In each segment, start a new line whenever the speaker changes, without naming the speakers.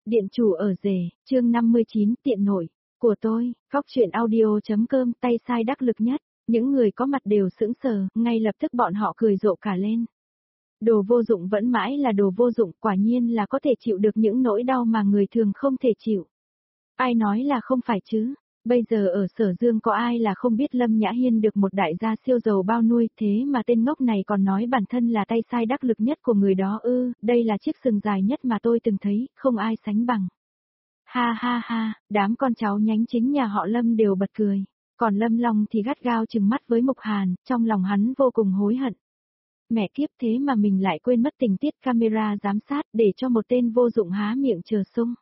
Điện chủ ở rể, chương 59 tiện nổi, của tôi, Góc Truyện Audio.com, tay sai đắc lực nhất. Những người có mặt đều sững sờ, ngay lập tức bọn họ cười rộ cả lên. Đồ vô dụng vẫn mãi là đồ vô dụng, quả nhiên là có thể chịu được những nỗi đau mà người thường không thể chịu. Ai nói là không phải chứ? Bây giờ ở Sở Dương có ai là không biết Lâm Nhã Hiên được một đại gia siêu giàu bao nuôi, thế mà tên ngốc này còn nói bản thân là tay sai đắc lực nhất của người đó ư, đây là chiếc sừng dài nhất mà tôi từng thấy, không ai sánh bằng. Ha ha ha, đám con cháu nhánh chính nhà họ Lâm đều bật cười, còn Lâm Long thì gắt gao trừng mắt với Mục Hàn, trong lòng hắn vô cùng hối hận. Mẹ kiếp, thế mà mình lại quên mất tình tiết camera giám sát để cho một tên vô dụng há miệng chờ sung.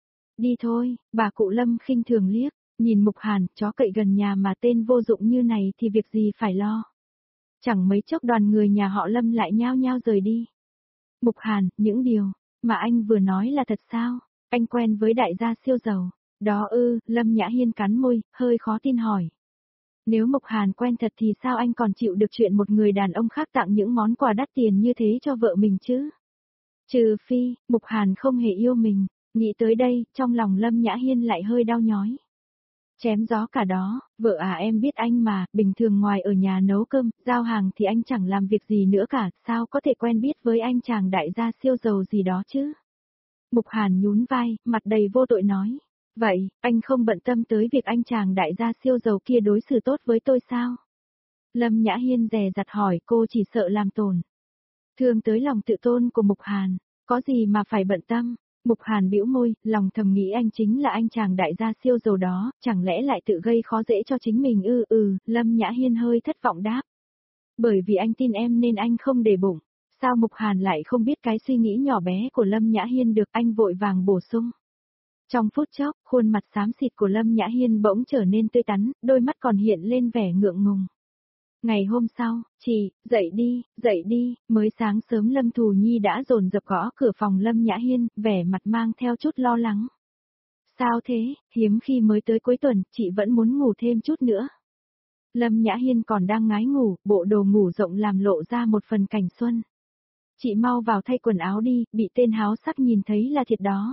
Đi thôi, bà cụ Lâm khinh thường liếc. Nhìn Mục Hàn, chó cậy gần nhà mà tên vô dụng như này thì việc gì phải lo. Chẳng mấy chốc đoàn người nhà họ Lâm lại nhao nhao rời đi. Mục Hàn, những điều mà anh vừa nói là thật sao? Anh quen với đại gia siêu giàu. Đó ư, Lâm Nhã Hiên cắn môi, hơi khó tin hỏi. Nếu Mục Hàn quen thật thì sao anh còn chịu được chuyện một người đàn ông khác tặng những món quà đắt tiền như thế cho vợ mình chứ? Trừ phi, Mục Hàn không hề yêu mình. Nghĩ tới đây, trong lòng Lâm Nhã Hiên lại hơi đau nhói. Chém gió cả đó, vợ à em biết anh mà, bình thường ngoài ở nhà nấu cơm, giao hàng thì anh chẳng làm việc gì nữa cả, sao có thể quen biết với anh chàng đại gia siêu giàu gì đó chứ? Mục Hàn nhún vai, mặt đầy vô tội nói. Vậy, anh không bận tâm tới việc anh chàng đại gia siêu giàu kia đối xử tốt với tôi sao? Lâm Nhã Hiên dè dặt hỏi, cô chỉ sợ làm tổn thương tới lòng tự tôn của Mục Hàn, có gì mà phải bận tâm? Mục Hàn bĩu môi, lòng thầm nghĩ anh chính là anh chàng đại gia siêu giàu đó, chẳng lẽ lại tự gây khó dễ cho chính mình Lâm Nhã Hiên hơi thất vọng đáp. Bởi vì anh tin em nên anh không để bụng. Sao Mục Hàn lại không biết cái suy nghĩ nhỏ bé của Lâm Nhã Hiên được, anh vội vàng bổ sung. Trong phút chốc, khuôn mặt xám xịt của Lâm Nhã Hiên bỗng trở nên tươi tắn, đôi mắt còn hiện lên vẻ ngượng ngùng. Ngày hôm sau, chị, dậy đi, mới sáng sớm Lâm Thù Nhi đã dồn dập gõ cửa phòng Lâm Nhã Hiên, vẻ mặt mang theo chút lo lắng. Sao thế, hiếm khi mới tới cuối tuần, chị vẫn muốn ngủ thêm chút nữa. Lâm Nhã Hiên còn đang ngái ngủ, bộ đồ ngủ rộng làm lộ ra một phần cảnh xuân. Chị mau vào thay quần áo đi, bị tên háo sắc nhìn thấy là thiệt đó.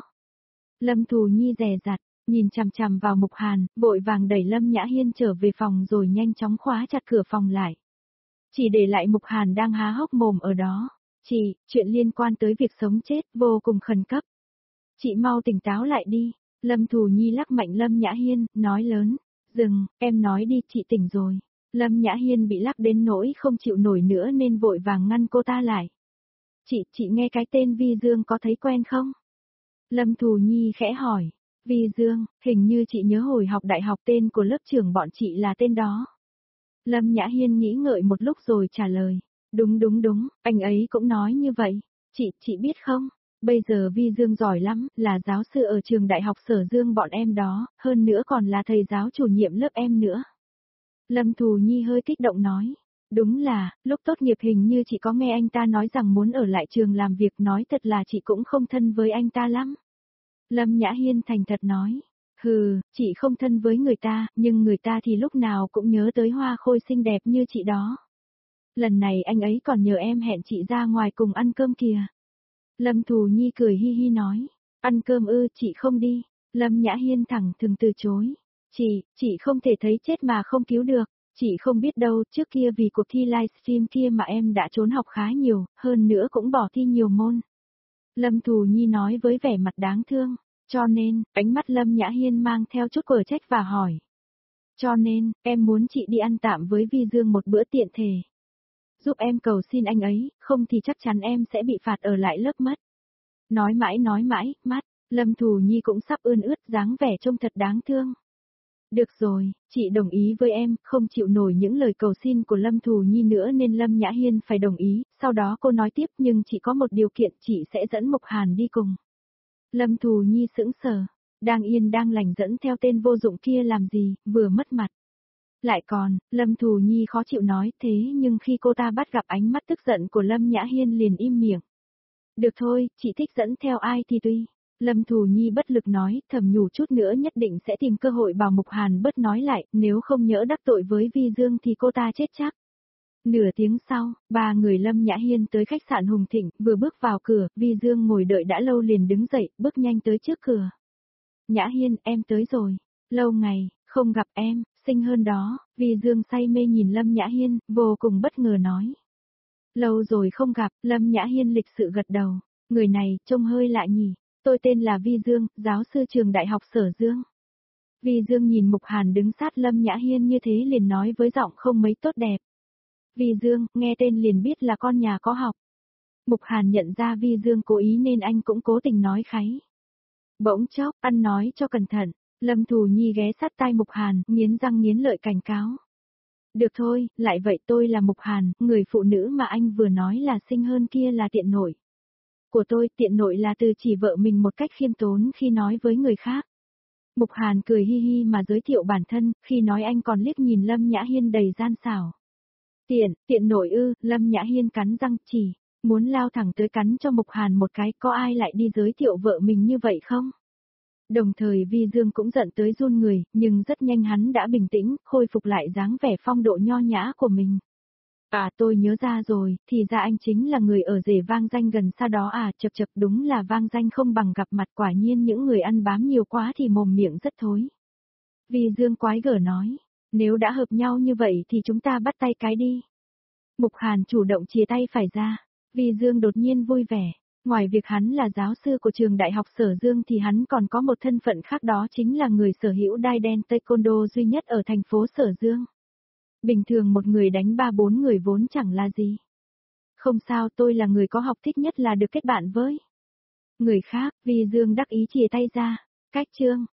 Lâm Thù Nhi dè dặt, nhìn chằm chằm vào Mục Hàn, vội vàng đẩy Lâm Nhã Hiên trở về phòng rồi nhanh chóng khóa chặt cửa phòng lại. Chỉ để lại Mục Hàn đang há hốc mồm ở đó. Chị, chuyện liên quan tới việc sống chết, vô cùng khẩn cấp. Chị mau tỉnh táo lại đi. Lâm Thù Nhi lắc mạnh Lâm Nhã Hiên, nói lớn. Dừng, em nói đi, chị tỉnh rồi. Lâm Nhã Hiên bị lắc đến nỗi không chịu nổi nữa nên vội vàng ngăn cô ta lại. Chị nghe cái tên Vi Dương có thấy quen không? Lâm Thù Nhi khẽ hỏi. Vi Dương, hình như chị nhớ hồi học đại học tên của lớp trưởng bọn chị là tên đó. Lâm Nhã Hiên nghĩ ngợi một lúc rồi trả lời. Đúng, anh ấy cũng nói như vậy. Chị biết không, bây giờ Vi Dương giỏi lắm, là giáo sư ở trường đại học Sở Dương bọn em đó, hơn nữa còn là thầy giáo chủ nhiệm lớp em nữa. Lâm Thù Nhi hơi kích động nói. Đúng là, lúc tốt nghiệp hình như chị có nghe anh ta nói rằng muốn ở lại trường làm việc, nói thật là chị cũng không thân với anh ta lắm. Lâm Nhã Hiên thành thật nói. Chị không thân với người ta, nhưng người ta thì lúc nào cũng nhớ tới Hoa Khôi xinh đẹp như chị đó. Lần này anh ấy còn nhờ em hẹn chị ra ngoài cùng ăn cơm kìa. Lâm Thù Nhi cười hi hi nói. Ăn cơm chị không đi. Lâm Nhã Hiên thẳng thừng từ chối. Chị không thể thấy chết mà không cứu được. Chị không biết đâu, trước kia vì cuộc thi livestream kia mà em đã trốn học khá nhiều, hơn nữa cũng bỏ thi nhiều môn. Lâm Thù Nhi nói với vẻ mặt đáng thương. Cho nên, ánh mắt Lâm Nhã Hiên mang theo chút quở trách và hỏi. Cho nên, em muốn chị đi ăn tạm với Vi Dương một bữa tiện thể. Giúp em cầu xin anh ấy, không thì chắc chắn em sẽ bị phạt ở lại lớp mất. Nói mãi, mắt, Lâm Thù Nhi cũng sắp ươn ướt, dáng vẻ trông thật đáng thương. Được rồi, chị đồng ý với em, không chịu nổi những lời cầu xin của Lâm Thù Nhi nữa nên Lâm Nhã Hiên phải đồng ý, sau đó cô nói tiếp nhưng chỉ có một điều kiện, chị sẽ dẫn Mục Hàn đi cùng. Lâm Thù Nhi sững sờ, đang yên đang lành dẫn theo tên vô dụng kia làm gì, vừa mất mặt. Lại còn, Lâm Thù Nhi khó chịu nói thế nhưng khi cô ta bắt gặp ánh mắt tức giận của Lâm Nhã Hiên liền im miệng. Được thôi, chị thích dẫn theo ai thì tùy. Lâm Thù Nhi bất lực nói, thầm nhủ chút nữa nhất định sẽ tìm cơ hội bảo Mục Hàn bớt nói lại, nếu không nhỡ đắc tội với Vi Dương thì cô ta chết chắc. Nửa tiếng sau, ba người Lâm Nhã Hiên tới khách sạn Hùng Thịnh, vừa bước vào cửa, Vi Dương ngồi đợi đã lâu liền đứng dậy, bước nhanh tới trước cửa. Nhã Hiên, em tới rồi. Lâu ngày, không gặp em, xinh hơn đó, Vi Dương say mê nhìn Lâm Nhã Hiên, vô cùng bất ngờ nói. Lâu rồi không gặp, Lâm Nhã Hiên lịch sự gật đầu. Người này, trông hơi lạ nhỉ. Tôi tên là Vi Dương, giáo sư trường đại học Sở Dương. Vi Dương nhìn Mục Hàn đứng sát Lâm Nhã Hiên như thế liền nói với giọng không mấy tốt đẹp. Vi Dương, nghe tên liền biết là con nhà có học. Mục Hàn nhận ra Vi Dương cố ý nên anh cũng cố tình nói kháy. Bỗng chốc, ăn nói cho cẩn thận, Lâm Thù Nhi ghé sát tai Mục Hàn, nghiến răng nghiến lợi cảnh cáo. Được thôi, lại vậy tôi là Mục Hàn, người phụ nữ mà anh vừa nói là xinh hơn kia là tiện nội. Của tôi, tiện nội là từ chỉ vợ mình một cách khiêm tốn khi nói với người khác. Mục Hàn cười hi hi mà giới thiệu bản thân, khi nói anh còn liếc nhìn Lâm Nhã Hiên đầy gian xảo. Tiện nội ư, Lâm Nhã Hiên cắn răng chỉ, muốn lao thẳng tới cắn cho Mục Hàn một cái, có ai lại đi giới thiệu vợ mình như vậy không? Đồng thời Vi Dương cũng giận tới run người, nhưng rất nhanh hắn đã bình tĩnh, khôi phục lại dáng vẻ phong độ nho nhã của mình. À tôi nhớ ra rồi, thì ra anh chính là người ở rể vang danh gần xa đó à, chập chập đúng là vang danh không bằng gặp mặt, quả nhiên những người ăn bám nhiều quá thì mồm miệng rất thối. Vi Dương quái gở nói, nếu đã hợp nhau như vậy thì chúng ta bắt tay cái đi. Mục Hàn chủ động chia tay phải ra, Vi Dương đột nhiên vui vẻ. Ngoài việc hắn là giáo sư của trường đại học Sở Dương thì hắn còn có một thân phận khác, đó chính là người sở hữu đai đen taekwondo duy nhất ở thành phố Sở Dương. Bình thường một người đánh 3-4 người vốn chẳng là gì. Không sao, tôi là người có học thích nhất là được kết bạn với người khác. Vi Dương đắc ý chìa tay ra. Cách chương.